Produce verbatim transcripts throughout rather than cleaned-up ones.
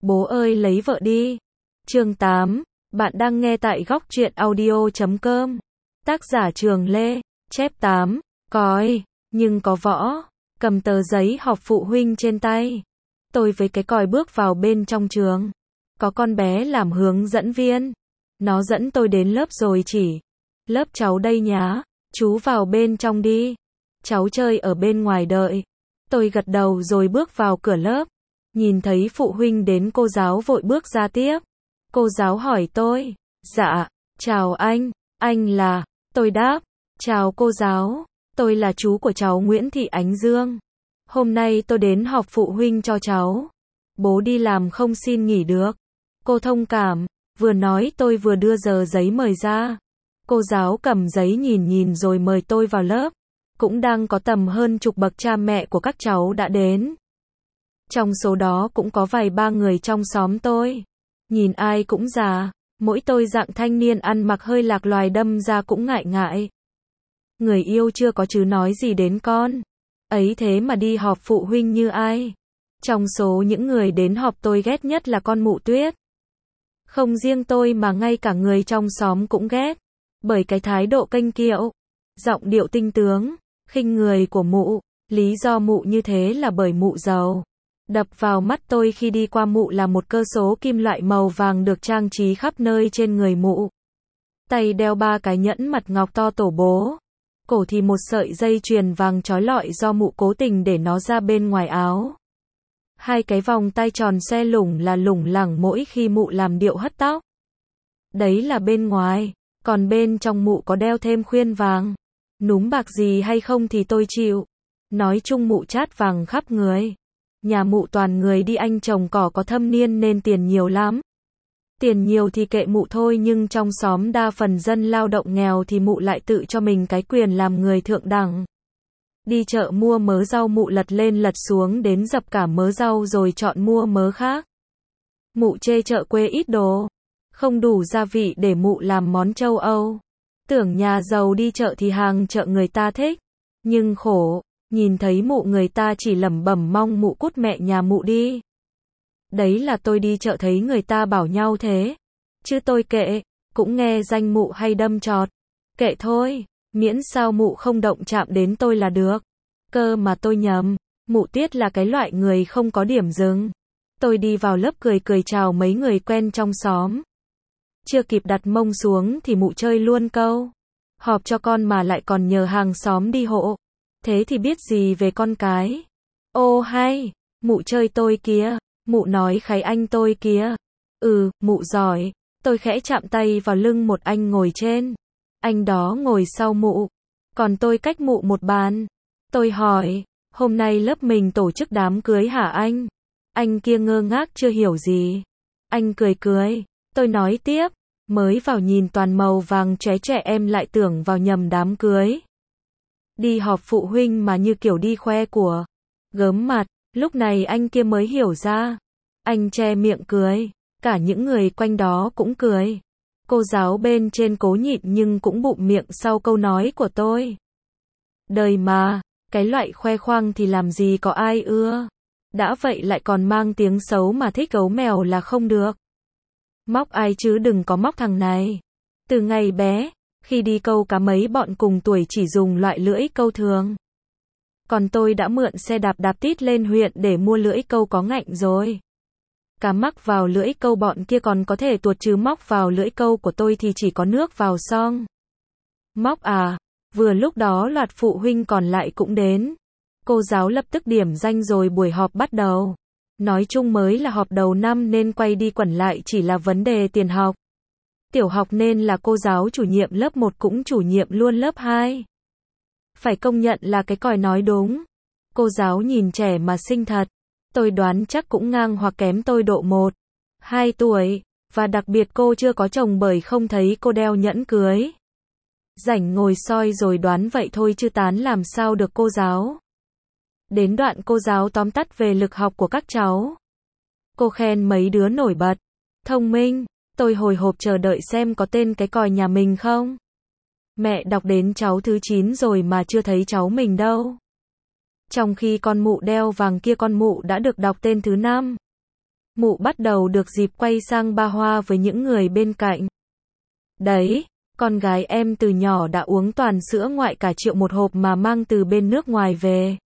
Bố ơi lấy vợ đi. Chương tám, bạn đang nghe tại góc truyện audio chấm com. Tác giả Trường Lê, chép tám, còi, nhưng có võ, cầm tờ giấy họp phụ huynh trên tay. Tôi với cái còi bước vào bên trong trường. Có con bé làm hướng dẫn viên. Nó dẫn tôi đến lớp rồi chỉ. Lớp cháu đây nhá, chú vào bên trong đi. Cháu chơi ở bên ngoài đợi. Tôi gật đầu rồi bước vào cửa lớp. Nhìn thấy phụ huynh đến cô giáo vội bước ra tiếp. Cô giáo hỏi tôi. Dạ, chào anh, anh là, tôi đáp. Chào cô giáo, tôi là chú của cháu Nguyễn Thị Ánh Dương. Hôm nay tôi đến họp phụ huynh cho cháu. Bố đi làm không xin nghỉ được. Cô thông cảm, vừa nói tôi vừa đưa giờ giấy mời ra. Cô giáo cầm giấy nhìn nhìn rồi mời tôi vào lớp. Cũng đang có tầm hơn chục bậc cha mẹ của các cháu đã đến. Trong số đó cũng có vài ba người trong xóm tôi. Nhìn ai cũng già, mỗi tôi dạng thanh niên ăn mặc hơi lạc loài đâm ra cũng ngại ngại. Người yêu chưa có chứ nói gì đến con. Ấy thế mà đi họp phụ huynh như ai. Trong số những người đến họp tôi ghét nhất là con mụ Tuyết. Không riêng tôi mà ngay cả người trong xóm cũng ghét. Bởi cái thái độ kênh kiệu, giọng điệu tinh tướng, khinh người của mụ. Lý do mụ như thế là bởi mụ giàu. Đập vào mắt tôi khi đi qua mụ là một cơ số kim loại màu vàng được trang trí khắp nơi trên người mụ. Tay đeo ba cái nhẫn mặt ngọc to tổ bố. Cổ thì một sợi dây chuyền vàng trói lọi do mụ cố tình để nó ra bên ngoài áo. Hai cái vòng tay tròn xe lủng là lủng lẳng mỗi khi mụ làm điệu hất tóc. Đấy là bên ngoài, còn bên trong mụ có đeo thêm khuyên vàng. Núm bạc gì hay không thì tôi chịu. Nói chung mụ chát vàng khắp người. Nhà mụ toàn người đi anh trồng cỏ có thâm niên nên tiền nhiều lắm. Tiền nhiều thì kệ mụ thôi, nhưng trong xóm đa phần dân lao động nghèo thì mụ lại tự cho mình cái quyền làm người thượng đẳng. Đi chợ mua mớ rau mụ lật lên lật xuống đến dập cả mớ rau rồi chọn mua mớ khác. Mụ chê chợ quê ít đồ, không đủ gia vị để mụ làm món châu Âu. Tưởng nhà giàu đi chợ thì hàng chợ người ta thích. Nhưng khổ, nhìn thấy mụ người ta chỉ lẩm bẩm mong mụ cút mẹ nhà mụ đi. Đấy là tôi đi chợ thấy người ta bảo nhau thế. Chứ tôi kệ, cũng nghe danh mụ hay đâm chọt. Kệ thôi, miễn sao mụ không động chạm đến tôi là được. Cơ mà tôi nhầm, mụ Tiết là cái loại người không có điểm dừng. Tôi đi vào lớp cười cười chào mấy người quen trong xóm. Chưa kịp đặt mông xuống thì mụ chơi luôn câu. Họp cho con mà lại còn nhờ hàng xóm đi hộ. Thế thì biết gì về con cái. Ô hay, mụ chơi tôi kìa, mụ nói kháy anh tôi kìa. Ừ, mụ giỏi. Tôi khẽ chạm tay vào lưng một anh ngồi trên. Anh đó ngồi sau mụ. Còn tôi cách mụ một bàn. Tôi hỏi, hôm nay lớp mình tổ chức đám cưới hả anh? Anh kia ngơ ngác chưa hiểu gì. Anh cười cười. Tôi nói tiếp, mới vào nhìn toàn màu vàng chóe trẻ em lại tưởng vào nhầm đám cưới. Đi họp phụ huynh mà như kiểu đi khoe của. Gớm mặt, lúc này anh kia mới hiểu ra. Anh che miệng cười, cả những người quanh đó cũng cười. Cô giáo bên trên cố nhịn nhưng cũng bụm miệng sau câu nói của tôi. Đời mà, cái loại khoe khoang thì làm gì có ai ưa. Đã vậy lại còn mang tiếng xấu mà thích gấu mèo là không được. Móc ai chứ đừng có móc thằng này. Từ ngày bé, khi đi câu cá mấy bọn cùng tuổi chỉ dùng loại lưỡi câu thường. Còn tôi đã mượn xe đạp đạp tít lên huyện để mua lưỡi câu có ngạnh rồi. Cá mắc vào lưỡi câu bọn kia còn có thể tuột, chứ móc vào lưỡi câu của tôi thì chỉ có nước vào xong. Móc à, vừa lúc đó loạt phụ huynh còn lại cũng đến. Cô giáo lập tức điểm danh rồi buổi họp bắt đầu. Nói chung mới là họp đầu năm nên quay đi quẩn lại chỉ là vấn đề tiền học. Tiểu học nên là cô giáo chủ nhiệm lớp một cũng chủ nhiệm luôn lớp hai. Phải công nhận là cái còi nói đúng. Cô giáo nhìn trẻ mà xinh thật. Tôi đoán chắc cũng ngang hoặc kém tôi độ một, hai tuổi. Và đặc biệt cô chưa có chồng bởi không thấy cô đeo nhẫn cưới. Rảnh ngồi soi rồi đoán vậy thôi chứ tán làm sao được cô giáo. Đến đoạn cô giáo tóm tắt về lực học của các cháu. Cô khen mấy đứa nổi bật, thông minh. Tôi hồi hộp chờ đợi xem có tên cái còi nhà mình không. Mẹ đọc đến cháu thứ chín rồi mà chưa thấy cháu mình đâu. Trong khi con mụ đeo vàng kia con mụ đã được đọc tên thứ năm. Mụ bắt đầu được dịp quay sang ba hoa với những người bên cạnh. Đấy, con gái em từ nhỏ đã uống toàn sữa ngoại cả triệu một hộp mà mang từ bên nước ngoài về.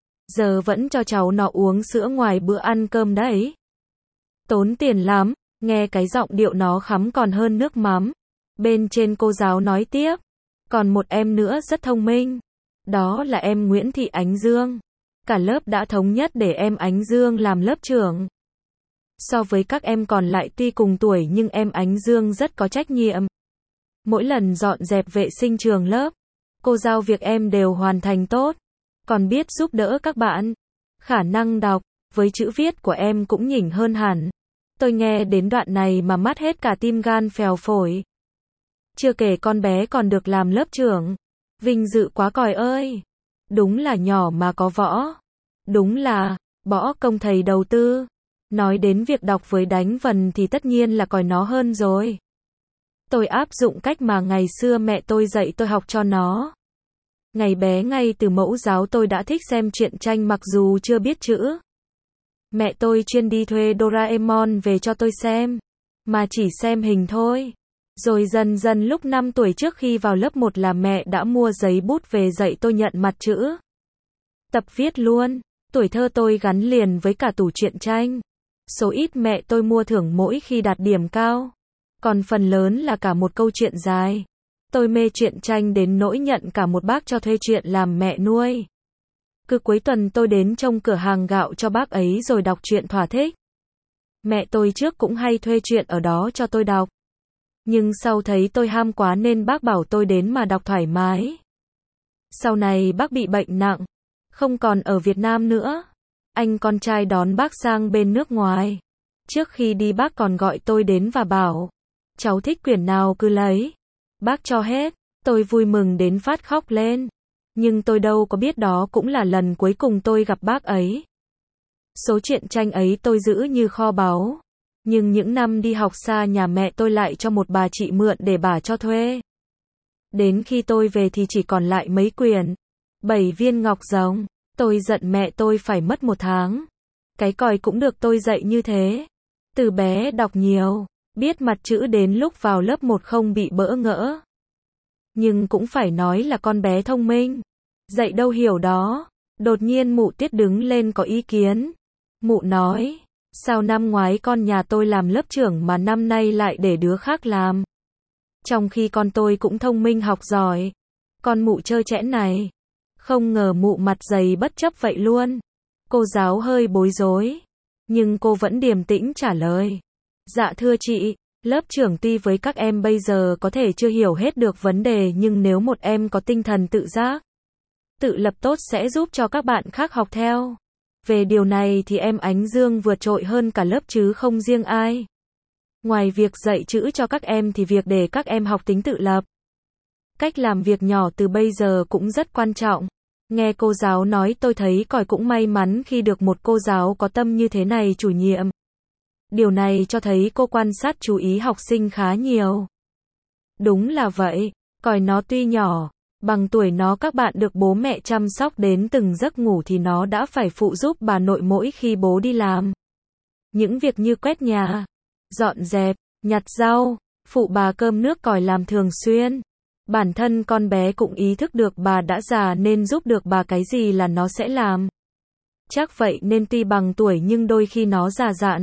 Giờ vẫn cho cháu nó uống sữa ngoài bữa ăn cơm đấy. Tốn tiền lắm, nghe cái giọng điệu nó khắm còn hơn nước mắm. Bên trên cô giáo nói tiếp. Còn một em nữa rất thông minh. Đó là em Nguyễn Thị Ánh Dương. Cả lớp đã thống nhất để em Ánh Dương làm lớp trưởng. So với các em còn lại tuy cùng tuổi nhưng em Ánh Dương rất có trách nhiệm. Mỗi lần dọn dẹp vệ sinh trường lớp, cô giao việc em đều hoàn thành tốt. Còn biết giúp đỡ các bạn. Khả năng đọc, với chữ viết của em cũng nhỉnh hơn hẳn. Tôi nghe đến đoạn này mà mắt hết cả tim gan phèo phổi. Chưa kể con bé còn được làm lớp trưởng. Vinh dự quá còi ơi. Đúng là nhỏ mà có võ. Đúng là, bỏ công thầy đầu tư. Nói đến việc đọc với đánh vần thì tất nhiên là còi nó hơn rồi. Tôi áp dụng cách mà ngày xưa mẹ tôi dạy tôi học cho nó. Ngày bé ngay từ mẫu giáo tôi đã thích xem truyện tranh mặc dù chưa biết chữ. Mẹ tôi chuyên đi thuê Doraemon về cho tôi xem. Mà chỉ xem hình thôi. Rồi dần dần lúc năm tuổi trước khi vào lớp một là mẹ đã mua giấy bút về dạy tôi nhận mặt chữ. Tập viết luôn. Tuổi thơ tôi gắn liền với cả tủ truyện tranh. Số ít mẹ tôi mua thưởng mỗi khi đạt điểm cao. Còn phần lớn là cả một câu chuyện dài. Tôi mê truyện tranh đến nỗi nhận cả một bác cho thuê truyện làm mẹ nuôi. Cứ cuối tuần tôi đến trông cửa hàng gạo cho bác ấy rồi đọc truyện thỏa thích. Mẹ tôi trước cũng hay thuê truyện ở đó cho tôi đọc. Nhưng sau thấy tôi ham quá nên bác bảo tôi đến mà đọc thoải mái. Sau này bác bị bệnh nặng. Không còn ở Việt Nam nữa. Anh con trai đón bác sang bên nước ngoài. Trước khi đi bác còn gọi tôi đến và bảo. Cháu thích quyển nào cứ lấy. Bác cho hết. Tôi vui mừng đến phát khóc lên. Nhưng tôi đâu có biết đó cũng là lần cuối cùng tôi gặp bác ấy. Số truyện tranh ấy tôi giữ như kho báu. Nhưng những năm đi học xa nhà mẹ tôi lại cho một bà chị mượn để bà cho thuê. Đến khi tôi về thì chỉ còn lại mấy quyển. Bảy viên ngọc rồng. Tôi giận mẹ tôi phải mất một tháng. Cái còi cũng được tôi dạy như thế. Từ bé đọc nhiều. Biết mặt chữ đến lúc vào lớp một không bị bỡ ngỡ. Nhưng cũng phải nói là con bé thông minh. Dạy đâu hiểu đó. Đột nhiên mụ Tiết đứng lên có ý kiến. Mụ nói. Sao năm ngoái con nhà tôi làm lớp trưởng mà năm nay lại để đứa khác làm? Trong khi con tôi cũng thông minh học giỏi. Con mụ trơ trẽn này. Không ngờ mụ mặt dày bất chấp vậy luôn. Cô giáo hơi bối rối. Nhưng cô vẫn điềm tĩnh trả lời. Dạ thưa chị, lớp trưởng tuy với các em bây giờ có thể chưa hiểu hết được vấn đề nhưng nếu một em có tinh thần tự giác, tự lập tốt sẽ giúp cho các bạn khác học theo. Về điều này thì em Ánh Dương vượt trội hơn cả lớp chứ không riêng ai. Ngoài việc dạy chữ cho các em thì việc để các em học tính tự lập. Cách làm việc nhỏ từ bây giờ cũng rất quan trọng. Nghe cô giáo nói tôi thấy còi cũng may mắn khi được một cô giáo có tâm như thế này chủ nhiệm. Điều này cho thấy cô quan sát chú ý học sinh khá nhiều. Đúng là vậy, còi nó tuy nhỏ, bằng tuổi nó các bạn được bố mẹ chăm sóc đến từng giấc ngủ thì nó đã phải phụ giúp bà nội mỗi khi bố đi làm. Những việc như quét nhà, dọn dẹp, nhặt rau, phụ bà cơm nước còi làm thường xuyên. Bản thân con bé cũng ý thức được bà đã già nên giúp được bà cái gì là nó sẽ làm. Chắc vậy nên tuy bằng tuổi nhưng đôi khi nó già dặn.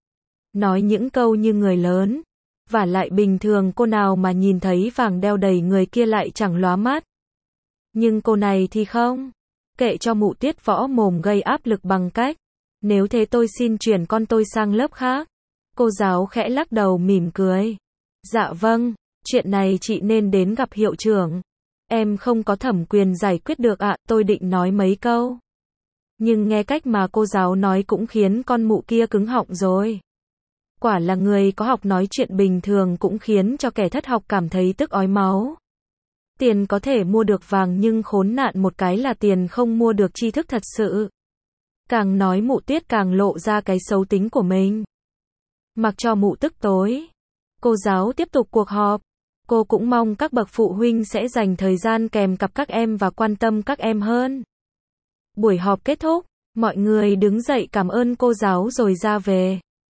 Nói những câu như người lớn. Và lại bình thường cô nào mà nhìn thấy vàng đeo đầy người kia lại chẳng lóa mắt. Nhưng cô này thì không. Kệ cho mụ Tiết võ mồm gây áp lực bằng cách. Nếu thế tôi xin chuyển con tôi sang lớp khác. Cô giáo khẽ lắc đầu mỉm cười. Dạ vâng, chuyện này chị nên đến gặp hiệu trưởng. Em không có thẩm quyền giải quyết được ạ, tôi định nói mấy câu. Nhưng nghe cách mà cô giáo nói cũng khiến con mụ kia cứng họng rồi. Quả là người có học nói chuyện bình thường cũng khiến cho kẻ thất học cảm thấy tức ói máu. Tiền có thể mua được vàng nhưng khốn nạn một cái là tiền không mua được tri thức thật sự. Càng nói mụ Tiết càng lộ ra cái xấu tính của mình. Mặc cho mụ tức tối. Cô giáo tiếp tục cuộc họp. Cô cũng mong các bậc phụ huynh sẽ dành thời gian kèm cặp các em và quan tâm các em hơn. Buổi họp kết thúc, mọi người đứng dậy cảm ơn cô giáo rồi ra về.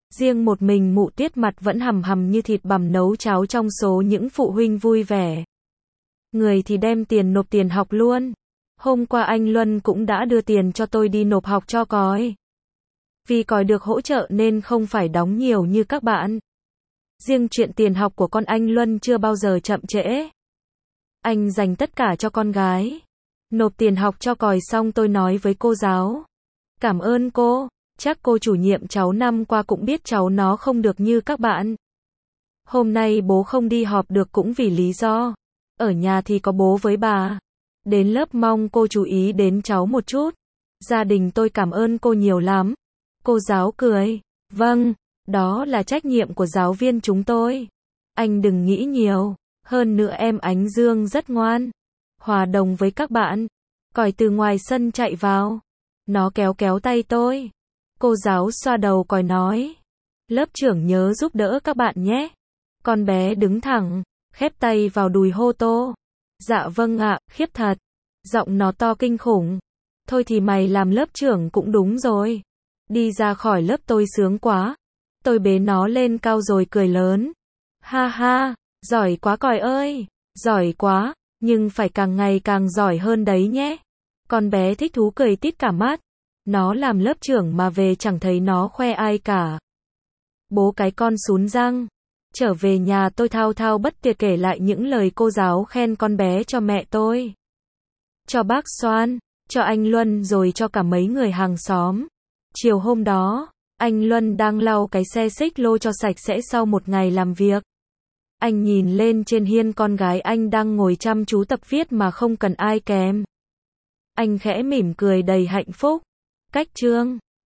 Riêng một mình mụ Tiết mặt vẫn hầm hầm như thịt bằm nấu cháo trong số những phụ huynh vui vẻ. Người thì đem tiền nộp tiền học luôn. Hôm qua anh Luân cũng đã đưa tiền cho tôi đi nộp học cho cói. Vì cói được hỗ trợ nên không phải đóng nhiều như các bạn. Riêng chuyện tiền học của con anh Luân chưa bao giờ chậm trễ. Anh dành tất cả cho con gái. Nộp tiền học cho còi xong tôi nói với cô giáo. Cảm ơn cô, chắc cô chủ nhiệm cháu năm qua cũng biết cháu nó không được như các bạn. Hôm nay bố không đi họp được cũng vì lý do. Ở nhà thì có bố với bà. Đến lớp mong cô chú ý đến cháu một chút. Gia đình tôi cảm ơn cô nhiều lắm. Cô giáo cười. Vâng, đó là trách nhiệm của giáo viên chúng tôi. Anh đừng nghĩ nhiều. Hơn nữa em Ánh Dương rất ngoan. Hòa đồng với các bạn. Còi từ ngoài sân chạy vào. Nó kéo kéo tay tôi. Cô giáo xoa đầu còi nói. Lớp trưởng nhớ giúp đỡ các bạn nhé. Con bé đứng thẳng, khép tay vào đùi hô tô. Dạ vâng ạ, khiếp thật. Giọng nó to kinh khủng. Thôi thì mày làm lớp trưởng cũng đúng rồi. Đi ra khỏi lớp tôi sướng quá. Tôi bế nó lên cao rồi cười lớn. Ha ha, giỏi quá còi ơi. Giỏi quá, nhưng phải càng ngày càng giỏi hơn đấy nhé. Con bé thích thú cười tít cả mắt. Nó làm lớp trưởng mà về chẳng thấy nó khoe ai cả. Bố cái con sún răng. Trở về nhà tôi thao thao bất tuyệt kể lại những lời cô giáo khen con bé cho mẹ tôi. Cho bác Soan, cho anh Luân rồi cho cả mấy người hàng xóm. Chiều hôm đó, anh Luân đang lau cái xe xích lô cho sạch sẽ sau một ngày làm việc. Anh nhìn lên trên hiên con gái anh đang ngồi chăm chú tập viết mà không cần ai kèm. Anh khẽ mỉm cười đầy hạnh phúc. Cách chương